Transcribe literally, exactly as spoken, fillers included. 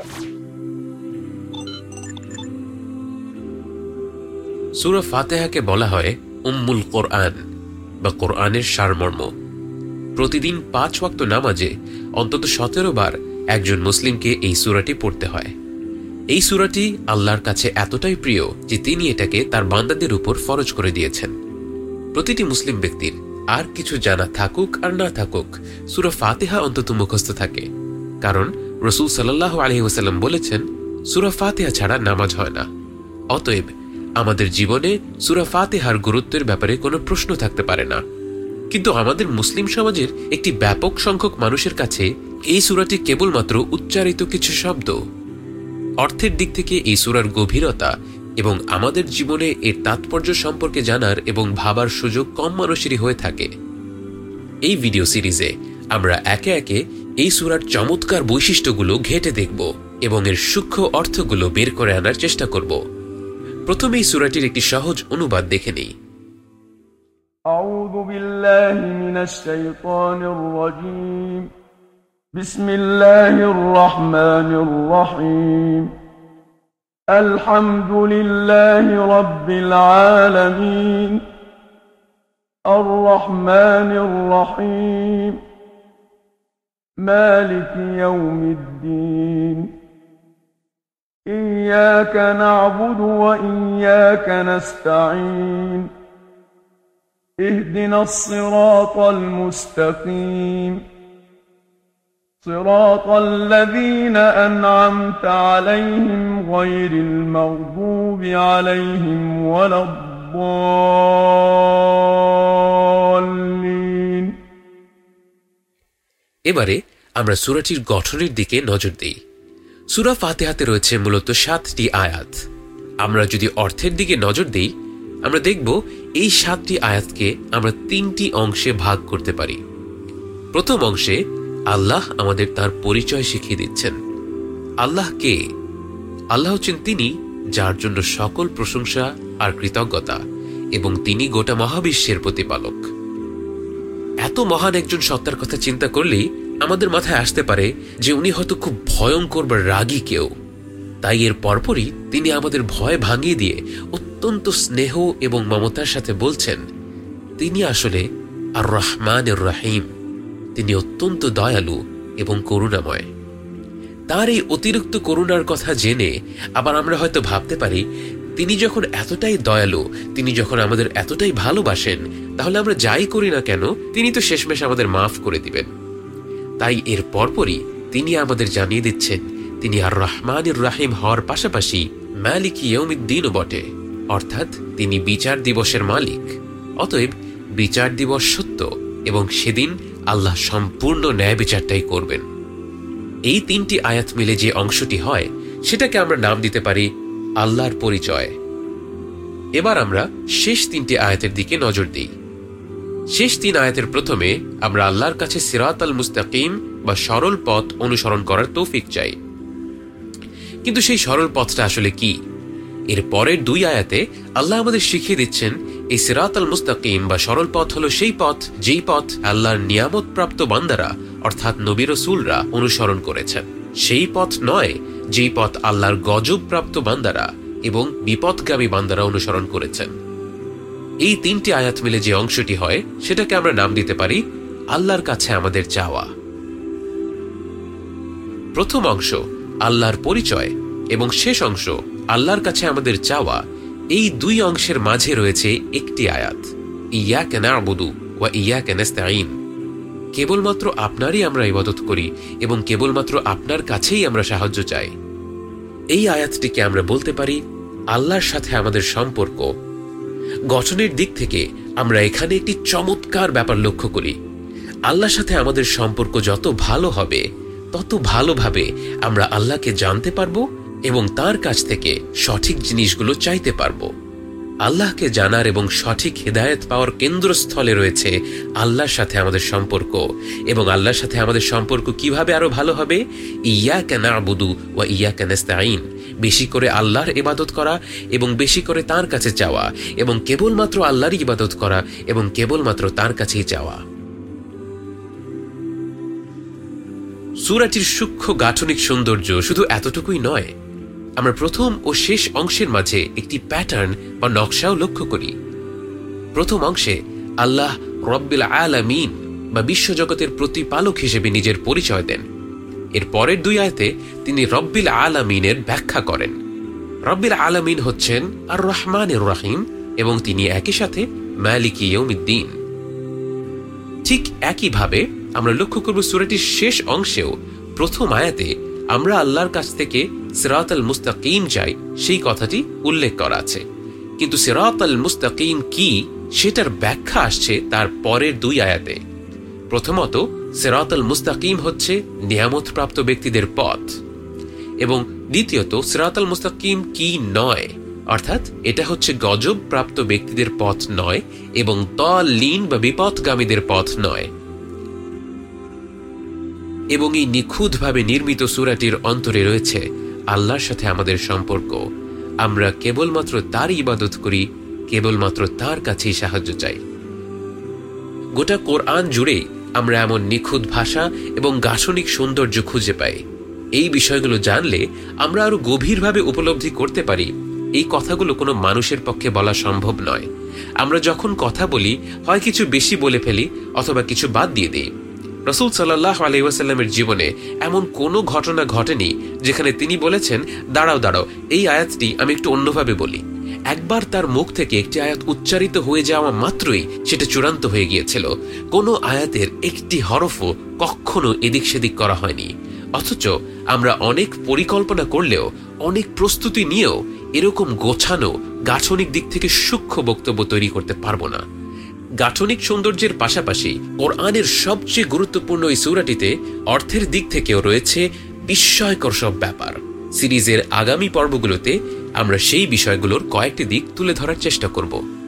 সূরা ফাতিহাকে বলা হয় উম্মুল কোরআন বা কোরআনের সারমর্ম। প্রতিদিন পাঁচ ওয়াক্ত নামাজে অন্তত সতেরো বার একজন মুসলিমকে এই সূরাটি পড়তে হয়। এই সূরাটি আল্লাহর কাছে এতটাই প্রিয় যে তিনি এটাকে তার বান্দাদের উপর ফরজ করে দিয়েছেন। প্রতিটি মুসলিম ব্যক্তির আর কিছু জানা থাকুক আর না থাকুক, সূরা ফাতিহা অন্তত মুখস্থ থাকে, কারণ রাসূল সাল্লাল্লাহু আলাইহি ওয়াসাল্লাম বলেছেন, সূরা ফাতিহা ছাড়া নামাজ হয় না। অতএব আমাদের জীবনে সূরা ফাতিহার গুরুত্বের ব্যাপারে কোনো প্রশ্ন থাকতে পারে না। কিন্তু আমাদের মুসলিম সমাজের একটি ব্যাপক সংখ্যক মানুষের কাছে এই সূরাটি কেবলমাত্র উচ্চারিত কিছু শব্দ। অর্থের দিক থেকে এই সূরার গভীরতা এবং আমাদের জীবনে এর তাৎপর্য সম্পর্কে জানার এবং ভাবার সুযোগ কম মানুষেরই হয়ে থাকে। এই ভিডিও সিরিজে আমরা একে একে এই সূরার চমৎকার বৈশিষ্ট্যগুলো ঘেঁটে দেখব এবং এর সূক্ষ্ম অর্থগুলো বের করে আনার চেষ্টা করব। প্রথমে এই সূরাটির একটি সহজ অনুবাদ দেখে নেই। আউযু বিল্লাহি মিনাশ শাইতানির রাজীম। বিসমিল্লাহির রহমানির রহিম। আলহামদুলিল্লাহি রাব্বিল আলামিন। আর রহমানির রহিম। মালিকি ইয়াউমিদ্দিন। إياك نعبد وإياك نستعين. اهدنا الصراط المستقيم. صراط الذين أنعمت عليهم غير المغضوب عليهم ولا الضالين. এবারে আমরা সূরাটির গঠনের দিকে নজর দেই। সূরা ফাতিহাতে রয়েছে মূলত সাতটি আয়াত। আমরা যদি অর্থের দিকে নজর দেই, আমরা দেখব এই সাতটি আয়াতকে আমরা তিনটি অংশে ভাগ করতে পারি। প্রথম অংশে আল্লাহ আমাদের তার পরিচয় শিখিয়ে দিচ্ছেন। আল্লাহ কে? আল্লাহ হচ্ছেন তিনি যার জন্য সকল প্রশংসা আর কৃতজ্ঞতা, এবং তিনি গোটা মহাবিশ্বের প্রতিপালক। এত মহান একজন সত্তার কথা চিন্তা করলেই আমাদের মাথায় আসতে পারে যে উনি হয়তো খুব ভয়ঙ্কর বা রাগী কেউ। তাই এর পরপরই তিনি আমাদের ভয় ভাঙিয়ে দিয়ে অত্যন্ত স্নেহ এবং মমতার সাথে বলছেন তিনি আসলে আর রহমানির রহিম, তিনি অত্যন্ত দয়ালু এবং করুণাময়। তার এই অতিরিক্ত করুণার কথা জেনে আবার আমরা হয়তো ভাবতে পারি তিনি যখন এতটাই দয়ালু, তিনি যখন আমাদের এতটাই ভালোবাসেন, তাহলে আমরা যাই করি না কেন তিনি তো শেষমেশ আমাদের মাফ করে দিবেন। তাই এর পরপরই তিনি আমাদের জানিয়ে দিচ্ছেন তিনি আর রহমানির রহিম হওয়ার পাশাপাশি মালিকি ইয়াউমিদ্দিনও বটে, অর্থাৎ তিনি বিচার দিবসের মালিক। অতএব বিচার দিবস সত্য এবং সেদিন আল্লাহ সম্পূর্ণ ন্যায় বিচারটাই করবেন। এই তিনটি আয়াত মিলে যে অংশটি হয় সেটাকে আমরা নাম দিতে পারি আল্লাহর পরিচয়। এবার আমরা শেষ তিনটি আয়াতের দিকে নজর দিই। শেষ তিন আয়াতের প্রথমে আমরা আল্লাহর কাছে সিরাতাল মুস্তাকিম বা সরল পথ অনুসরণ করার তৌফিক চাই। কিন্তু সেই সরল পথটা আসলে কি? এর পরের দুই আয়াতে আল্লাহ আমাদের শিখিয়ে দিচ্ছেন এই সিরাতাল মুস্তাকিম বা সরল পথ হলো সেই পথ যেই পথ আল্লাহর নিয়ামত প্রাপ্ত বান্দারা অর্থাৎ নবী রাসূলরা অনুসরণ করেছেন। সেই পথ নয় যেই পথ আল্লাহর গজব প্রাপ্ত বান্দারা এবং বিপদগামী বান্দারা অনুসরণ করেছেন। এই তিনটি আয়াত মিলে যে অংশটি হয় সেটাকে আমরা নাম দিতে পারি আল্লাহর কাছে আমাদের চাওয়া। প্রথম অংশ আল্লাহর পরিচয় এবং শেষ অংশ আল্লাহর কাছে আমাদের চাওয়া, এই দুই অংশের মাঝে রয়েছে একটি আয়াত, ইয়াকা না'বুদু ওয়া ইয়াকা নাস্তাঈন। কেবলমাত্র আপনারই আমরা ইবাদত করি এবং কেবলমাত্র আপনার কাছেই আমরা সাহায্য চাই। এই আয়াতটিকে আমরা বলতে পারি আল্লাহর সাথে আমাদের সম্পর্ক। গঠনের দিক থেকে আমরা এখানে একটি চমৎকার ব্যাপার লক্ষ্য করি। আল্লাহর সাথে আমাদের সম্পর্ক যত ভালো হবে তত ভালোভাবে আমরা আল্লাহকে জানতে পারবো এবং তার কাছ থেকে সঠিক জিনিসগুলো চাইতে পারবো। আল্লাহকে জানার এবং সঠিক হিদায়াত পাওয়ার কেন্দ্রস্থলে রয়েছে আল্লাহর সাথে আমাদের সম্পর্ক। এবং আল্লাহর সাথে আমাদের সম্পর্ক কিভাবে আরো ভালো হবে? ইয়াকা না'বুদু ওয়া ইয়াকা নাস্তাঈন, বেশি করে আল্লাহর ইবাদত করা এবং বেশি করে তার কাছে চাওয়া, এবং কেবলমাত্র আল্লাহর ইবাদত করা এবং কেবলমাত্র তার কাছেই চাওয়া। সূরাটির সূক্ষ্ম গাঠনিক সৌন্দর্য শুধু এতটুকুই নয়, আমরা প্রথম ও শেষ অংশের মাঝে একটি প্যাটার্ন বা নকশাও লক্ষ্য করি। প্রথম অংশে আল্লাহ রব্বিল আলামিন বা বিশ্বজগতের প্রতিপালক হিসেবে নিজের পরিচয় দেন। এর পরের দুই আয়াতে তিনি রব্বিল আলামিনের ব্যাখ্যা করেন। রব্বিল আলামিন হচ্ছেন আর রহমানির রহিম এবং তিনি একই সাথে মালিকি ইয়াউমিদ্দিন। ঠিক একইভাবে আমরা লক্ষ্য করব সূরাটির শেষ অংশেও প্রথম আয়াতে আমরা আল্লাহর কাছ থেকে সিরাতাল মুস্তাকিম চাই, সেই কথাটি উল্লেখ করা আছে। কিন্তু সিরাতাল মুস্তাকিম কি সেটার ব্যাখ্যা আসছে তার পরের দুই আয়াতে। প্রথমত, সিরাতাল মুস্তাকিম হচ্ছে নিয়ামতপ্রাপ্ত ব্যক্তিদের পথ, এবং দ্বিতীয়ত সিরাতাল মুস্তাকিম কি নয়, অর্থাৎ এটা হচ্ছে গজব প্রাপ্ত ব্যক্তিদের পথ নয় এবং দাল্লিন বা বিপথগামীদের পথ নয়। এবং এই নিখুঁতভাবে নির্মিত সূরাটির অন্তরে রয়েছে আল্লাহর সাথে আমাদের সম্পর্ক। আমরা কেবলমাত্র তার ইবাদত করি, কেবলমাত্র তার কাছেই সাহায্য চাই। গোটা কোরআন জুড়েই আমরা এমন নিখুঁত ভাষা এবং গাঠনিক সৌন্দর্য খুঁজে পাই। এই বিষয়গুলো জানলে আমরা আরো গভীরভাবে উপলব্ধি করতে পারি এই কথাগুলো কোনো মানুষের পক্ষে বলা সম্ভব নয়। আমরা যখন কথা বলি হয় কিছু বেশি বলে ফেলি অথবা কিছু বাদ দিয়ে দিই। রাসূল সাল্লাল্লাহু আলাইহি ওয়াসাল্লামের জীবনে এমন কোনো ঘটনা ঘটেনি যেখানে তিনি বলেছেন, দাঁড়াও দাঁড়াও এই আয়াতটি আমি একটু অন্যভাবে বলি। একবার তার মুখ থেকে একটি আয়াত উচ্চারিত হয়ে যাওয়া মাত্রই সেটা চূড়ান্ত হয়ে গিয়েছিল। কোনো আয়াতের একটি হরফও কখনো এদিক সেদিক করা হয়নি। অথচ আমরা অনেক পরিকল্পনা করলেও, অনেক প্রস্তুতি নিয়েও এরকম গোছানো গাঠনিক দিক থেকে সূক্ষ্ম বক্তব্য তৈরি করতে পারবো না। গাঠনিক সৌন্দর্যের পাশাপাশি কোরআনের সবচেয়ে গুরুত্বপূর্ণ এই সূরাটিতে অর্থের দিক থেকেও রয়েছে বিস্ময়কর সব ব্যাপার। সিরিজের আগামী পর্বগুলোতে আমরা সেই বিষয়গুলোর কয়েকটি দিক তুলে ধরার চেষ্টা করব।